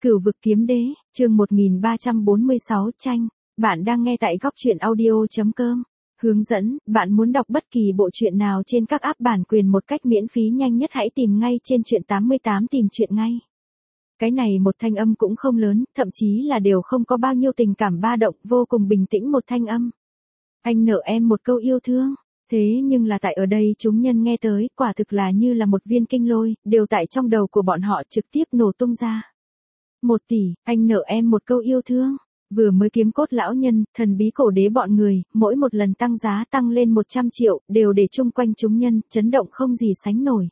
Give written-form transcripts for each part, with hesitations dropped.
Cửu vực kiếm đế, chương 1346 tranh. Bạn đang nghe tại góc truyện audio.com. Hướng dẫn, bạn muốn đọc bất kỳ bộ truyện nào trên các app bản quyền một cách miễn phí nhanh nhất hãy tìm ngay trên truyện 88 tìm truyện ngay. Cái này một thanh âm cũng không lớn, thậm chí là đều không có bao nhiêu tình cảm ba động, vô cùng bình tĩnh một thanh âm. Anh nợ em một câu yêu thương. Thế nhưng là tại ở đây chúng nhân nghe tới, quả thực là như là một viên kinh lôi, đều tại trong đầu của bọn họ trực tiếp nổ tung ra. 1 tỷ, anh nợ em một câu yêu thương. Vừa mới kiếm cốt lão nhân, thần bí cổ đế bọn người, mỗi một lần tăng giá tăng lên 100 triệu, đều để chung quanh chúng nhân, chấn động không gì sánh nổi.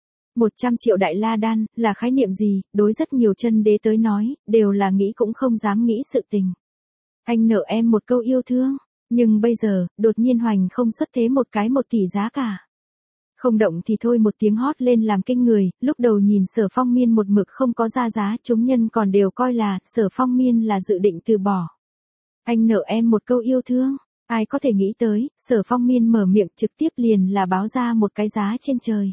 100 triệu đại la đan, là khái niệm gì, đối rất nhiều chân đế tới nói, đều là nghĩ cũng không dám nghĩ sự tình. Anh nợ em một câu yêu thương, nhưng bây giờ, đột nhiên hoành không xuất thế một cái 1 tỷ giá cả. Không động thì thôi một tiếng hót lên làm kinh người, lúc đầu nhìn Sở Phong Miên một mực không có ra giá, chúng nhân còn đều coi là Sở Phong Miên là dự định từ bỏ. Anh nợ em một câu yêu thương, ai có thể nghĩ tới, Sở Phong Miên mở miệng trực tiếp liền là báo ra một cái giá trên trời.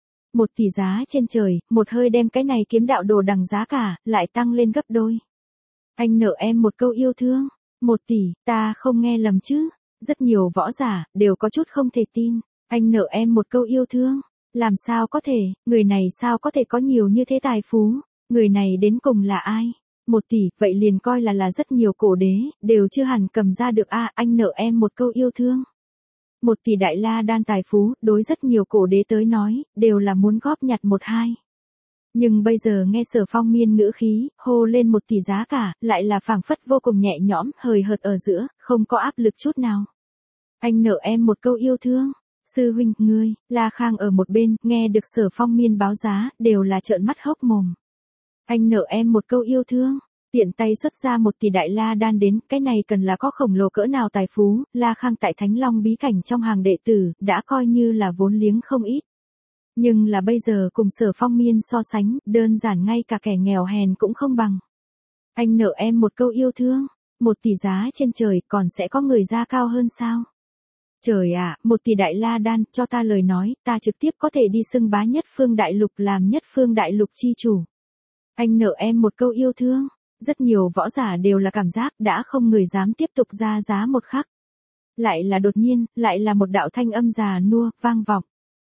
1 tỷ giá trên trời, một hơi đem cái này kiếm đạo đồ đằng giá cả, lại tăng lên gấp đôi. Anh nợ em một câu yêu thương, 1 tỷ, ta không nghe lầm chứ, rất nhiều võ giả, đều có chút không thể tin. Anh nợ em một câu yêu thương, làm sao có thể, người này sao có thể có nhiều như thế tài phú, người này đến cùng là ai? 1 tỷ, vậy liền coi là rất nhiều cổ đế, đều chưa hẳn cầm ra được anh nợ em một câu yêu thương. 1 tỷ đại la đan tài phú, đối rất nhiều cổ đế tới nói, đều là muốn góp nhặt 1-2. Nhưng bây giờ nghe Sở Phong Miên ngữ khí, hô lên 1 tỷ giá cả, lại là phảng phất vô cùng nhẹ nhõm, hời hợt ở giữa, không có áp lực chút nào. Anh nợ em một câu yêu thương. Sư huynh, ngươi, La Khang ở một bên, nghe được Sở Phong Miên báo giá, đều là trợn mắt hốc mồm. Anh nợ em một câu yêu thương, tiện tay xuất ra 1 tỷ đại la đan đến, cái này cần là có khổng lồ cỡ nào tài phú, La Khang tại Thánh Long bí cảnh trong hàng đệ tử, đã coi như là vốn liếng không ít. Nhưng là bây giờ cùng Sở Phong Miên so sánh, đơn giản ngay cả kẻ nghèo hèn cũng không bằng. Anh nợ em một câu yêu thương, 1 tỷ giá trên trời, còn sẽ có người ra cao hơn sao? Trời ạ, 1 tỷ đại la đan, cho ta lời nói, ta trực tiếp có thể đi xưng bá nhất phương đại lục làm nhất phương đại lục chi chủ. Anh nợ em một câu yêu thương, rất nhiều võ giả đều là cảm giác đã không người dám tiếp tục ra giá một khắc. Lại là đột nhiên, lại là một đạo thanh âm già nua, vang vọng.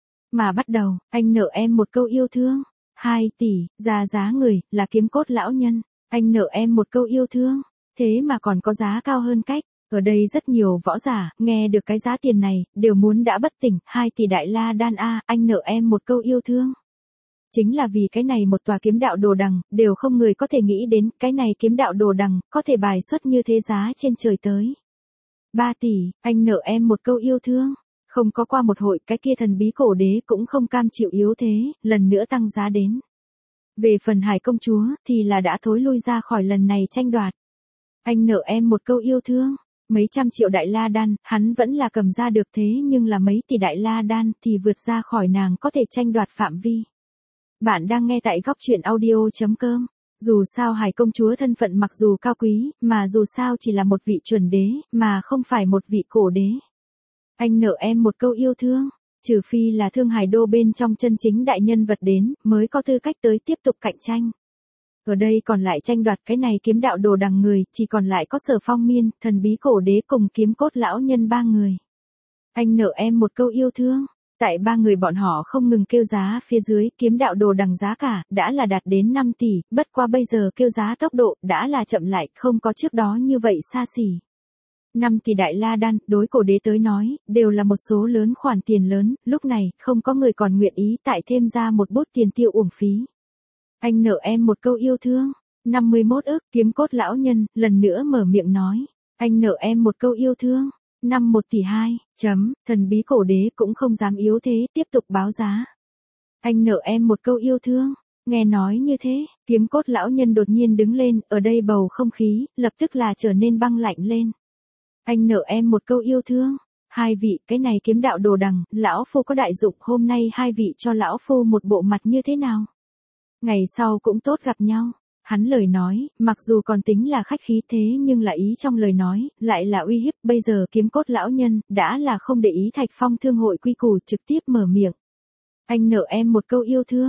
Mà bắt đầu, anh nợ em một câu yêu thương, 2 tỷ, ra giá người, là kiếm cốt lão nhân, anh nợ em một câu yêu thương, thế mà còn có giá cao hơn cách. Ở đây rất nhiều võ giả, nghe được cái giá tiền này, đều muốn đã bất tỉnh, 2 tỷ đại la đan anh nợ em một câu yêu thương. Chính là vì cái này một tòa kiếm đạo đồ đằng, đều không người có thể nghĩ đến, cái này kiếm đạo đồ đằng, có thể bài xuất như thế giá trên trời tới. 3 tỷ, anh nợ em một câu yêu thương. Không có qua một hội, cái kia thần bí cổ đế cũng không cam chịu yếu thế, lần nữa tăng giá đến. Về phần Hải công chúa, thì là đã thối lui ra khỏi lần này tranh đoạt. Anh nợ em một câu yêu thương. Mấy trăm triệu đại la đan, hắn vẫn là cầm ra được thế nhưng là mấy tỷ đại la đan thì vượt ra khỏi nàng có thể tranh đoạt phạm vi. Bạn đang nghe tại góc truyện audio.com. Dù sao Hải công chúa thân phận mặc dù cao quý, mà dù sao chỉ là một vị chuẩn đế, mà không phải một vị cổ đế. Anh nợ em một câu yêu thương, trừ phi là Thương Hải đô bên trong chân chính đại nhân vật đến, mới có tư cách tới tiếp tục cạnh tranh. Ở đây còn lại tranh đoạt cái này kiếm đạo đồ đằng người, chỉ còn lại có Sở Phong Miên, thần bí cổ đế cùng kiếm cốt lão nhân 3 người. Anh nợ em một câu yêu thương, tại 3 người bọn họ không ngừng kêu giá phía dưới, kiếm đạo đồ đằng giá cả, đã là đạt đến 5 tỷ, bất qua bây giờ kêu giá tốc độ, đã là chậm lại, không có trước đó như vậy xa xỉ. 5 tỷ đại la đan, đối cổ đế tới nói, đều là một số lớn khoản tiền lớn, lúc này, không có người còn nguyện ý tại thêm ra một bút tiền tiêu uổng phí. Anh nợ em một câu yêu thương, 51 ức, kiếm cốt lão nhân, lần nữa mở miệng nói. Anh nợ em một câu yêu thương, 1 tỷ 2, thần bí cổ đế cũng không dám yếu thế, tiếp tục báo giá. Anh nợ em một câu yêu thương, nghe nói như thế, kiếm cốt lão nhân đột nhiên đứng lên, ở đây bầu không khí, lập tức là trở nên băng lạnh lên. Anh nợ em một câu yêu thương, 2 vị, cái này kiếm đạo đồ đằng, lão phu có đại dụng, hôm nay 2 vị cho lão phu một bộ mặt như thế nào? Ngày sau cũng tốt gặp nhau. Hắn lời nói, mặc dù còn tính là khách khí thế nhưng là ý trong lời nói, lại là uy hiếp, bây giờ kiếm cốt lão nhân, đã là không để ý Thạch Phong thương hội quy củ trực tiếp mở miệng. Anh nợ em một câu yêu thương,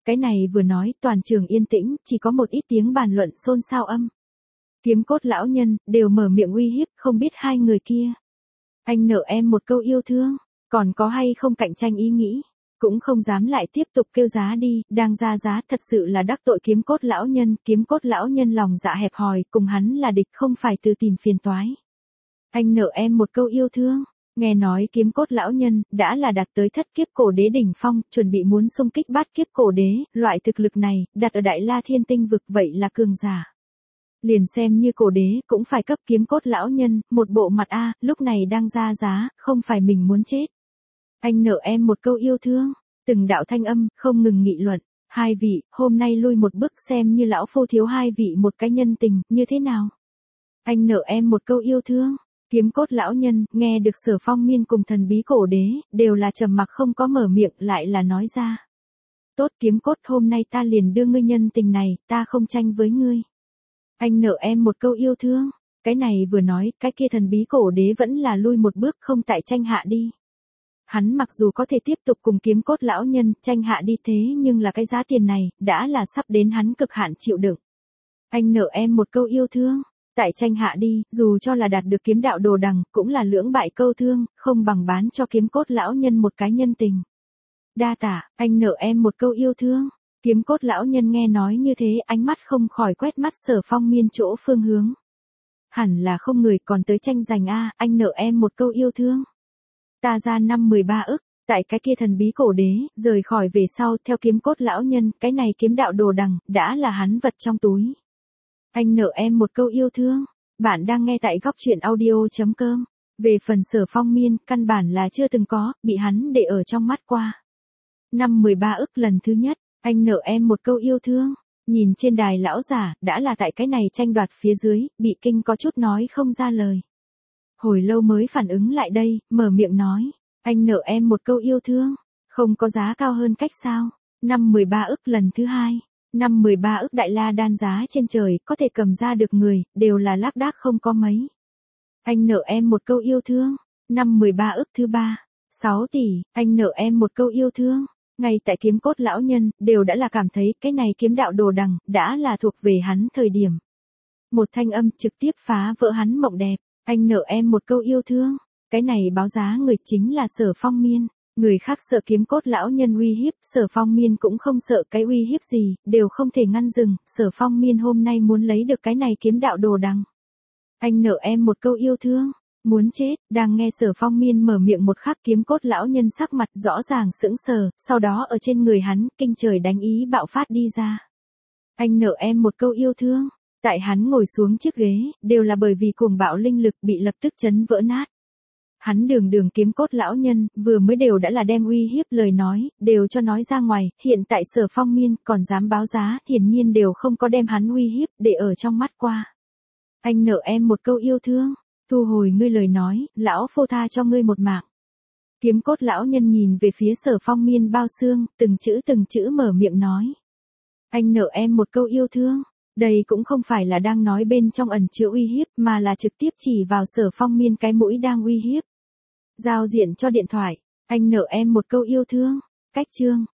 Cái này vừa nói, toàn trường yên tĩnh, chỉ có một ít tiếng bàn luận xôn xao âm. Kiếm cốt lão nhân, đều mở miệng uy hiếp, không biết hai người kia. Anh nợ em một câu yêu thương, còn có hay không cạnh tranh ý nghĩ. Cũng không dám lại tiếp tục kêu giá đi, đang ra giá thật sự là đắc tội kiếm cốt lão nhân lòng dạ hẹp hòi, cùng hắn là địch không phải từ tìm phiền toái. Anh nợ em một câu yêu thương, nghe nói kiếm cốt lão nhân, đã là đạt tới thất kiếp cổ đế đỉnh phong, chuẩn bị muốn xung kích bát kiếp cổ đế, loại thực lực này, đặt ở Đại La Thiên Tinh vực vậy là cường giả. Liền xem như cổ đế, cũng phải cấp kiếm cốt lão nhân, một bộ mặt a, lúc này đang ra giá, không phải mình muốn chết. Anh nợ em một câu yêu thương, từng đạo thanh âm, không ngừng nghị luận, hai vị, hôm nay lui một bước xem như lão phu thiếu hai vị một cái nhân tình, như thế nào? Anh nợ em một câu yêu thương, kiếm cốt lão nhân, nghe được Sở Phong Miên cùng thần bí cổ đế, đều là trầm mặc không có mở miệng lại là nói ra. Tốt kiếm cốt hôm nay ta liền đưa ngươi nhân tình này, ta không tranh với ngươi. Anh nợ em một câu yêu thương, cái này vừa nói, cái kia thần bí cổ đế vẫn là lui một bước không tại tranh hạ đi. Hắn mặc dù có thể tiếp tục cùng kiếm cốt lão nhân tranh hạ đi thế nhưng là cái giá tiền này, đã là sắp đến hắn cực hạn chịu đựng. Anh nợ em một câu yêu thương, tại tranh hạ đi, dù cho là đạt được kiếm đạo đồ đằng, cũng là lưỡng bại câu thương, không bằng bán cho kiếm cốt lão nhân một cái nhân tình. Đa tả, anh nợ em một câu yêu thương. Kiếm cốt lão nhân nghe nói như thế, ánh mắt không khỏi quét mắt Sở Phong Miên chỗ phương hướng. Hẳn là không người còn tới tranh giành a, anh nợ em một câu yêu thương. Ta ra 13 ức, tại cái kia thần bí cổ đế, rời khỏi về sau, theo kiếm cốt lão nhân, cái này kiếm đạo đồ đằng, đã là hắn vật trong túi. Anh nợ em một câu yêu thương. Bạn đang nghe tại góc truyện audio.com. Về phần Sở Phong Miên, căn bản là chưa từng có, bị hắn để ở trong mắt qua. 13 ức lần thứ nhất, anh nợ em một câu yêu thương. Nhìn trên đài lão giả, đã là tại cái này tranh đoạt phía dưới, bị kinh có chút nói không ra lời. Hồi lâu mới phản ứng lại đây, mở miệng nói. Anh nợ em một câu yêu thương. Không có giá cao hơn cách sao. 13 ức lần thứ hai. 13 ức đại la đan giá trên trời, có thể cầm ra được người, đều là lác đác không có mấy. Anh nợ em một câu yêu thương. 13 ức thứ ba. 6 tỷ, anh nợ em một câu yêu thương. Ngay tại kiếm cốt lão nhân, đều đã là cảm thấy cái này kiếm đạo đồ đằng, đã là thuộc về hắn thời điểm. Một thanh âm trực tiếp phá vỡ hắn mộng đẹp. Anh nợ em một câu yêu thương. Cái này báo giá người chính là Sở Phong Miên. Người khác sợ kiếm cốt lão nhân uy hiếp, Sở Phong Miên cũng không sợ cái uy hiếp gì, đều không thể ngăn dừng, Sở Phong Miên hôm nay muốn lấy được cái này kiếm đạo đồ đằng. Anh nợ em một câu yêu thương, muốn chết, đang nghe Sở Phong Miên mở miệng một khắc kiếm cốt lão nhân sắc mặt rõ ràng sững sờ, sau đó ở trên người hắn, kinh trời đánh ý bạo phát đi ra. Anh nợ em một câu yêu thương, tại hắn ngồi xuống chiếc ghế, đều là bởi vì cuồng bạo linh lực bị lập tức chấn vỡ nát. Hắn đường kiếm cốt lão nhân, vừa mới đều đã là đem uy hiếp lời nói, đều cho nói ra ngoài, hiện tại Sở Phong Miên còn dám báo giá, hiển nhiên đều không có đem hắn uy hiếp, để ở trong mắt qua. Anh nợ em một câu yêu thương, thu hồi ngươi lời nói, lão phu tha cho ngươi một mạng. Kiếm cốt lão nhân nhìn về phía Sở Phong Miên bao xương, từng chữ mở miệng nói. Anh nợ em một câu yêu thương. Đây cũng không phải là đang nói bên trong ẩn chứa uy hiếp, mà là trực tiếp chỉ vào Sở Phong Miên cái mũi đang uy hiếp. Giao diện cho điện thoại, anh nợ em một câu yêu thương. Cách chương.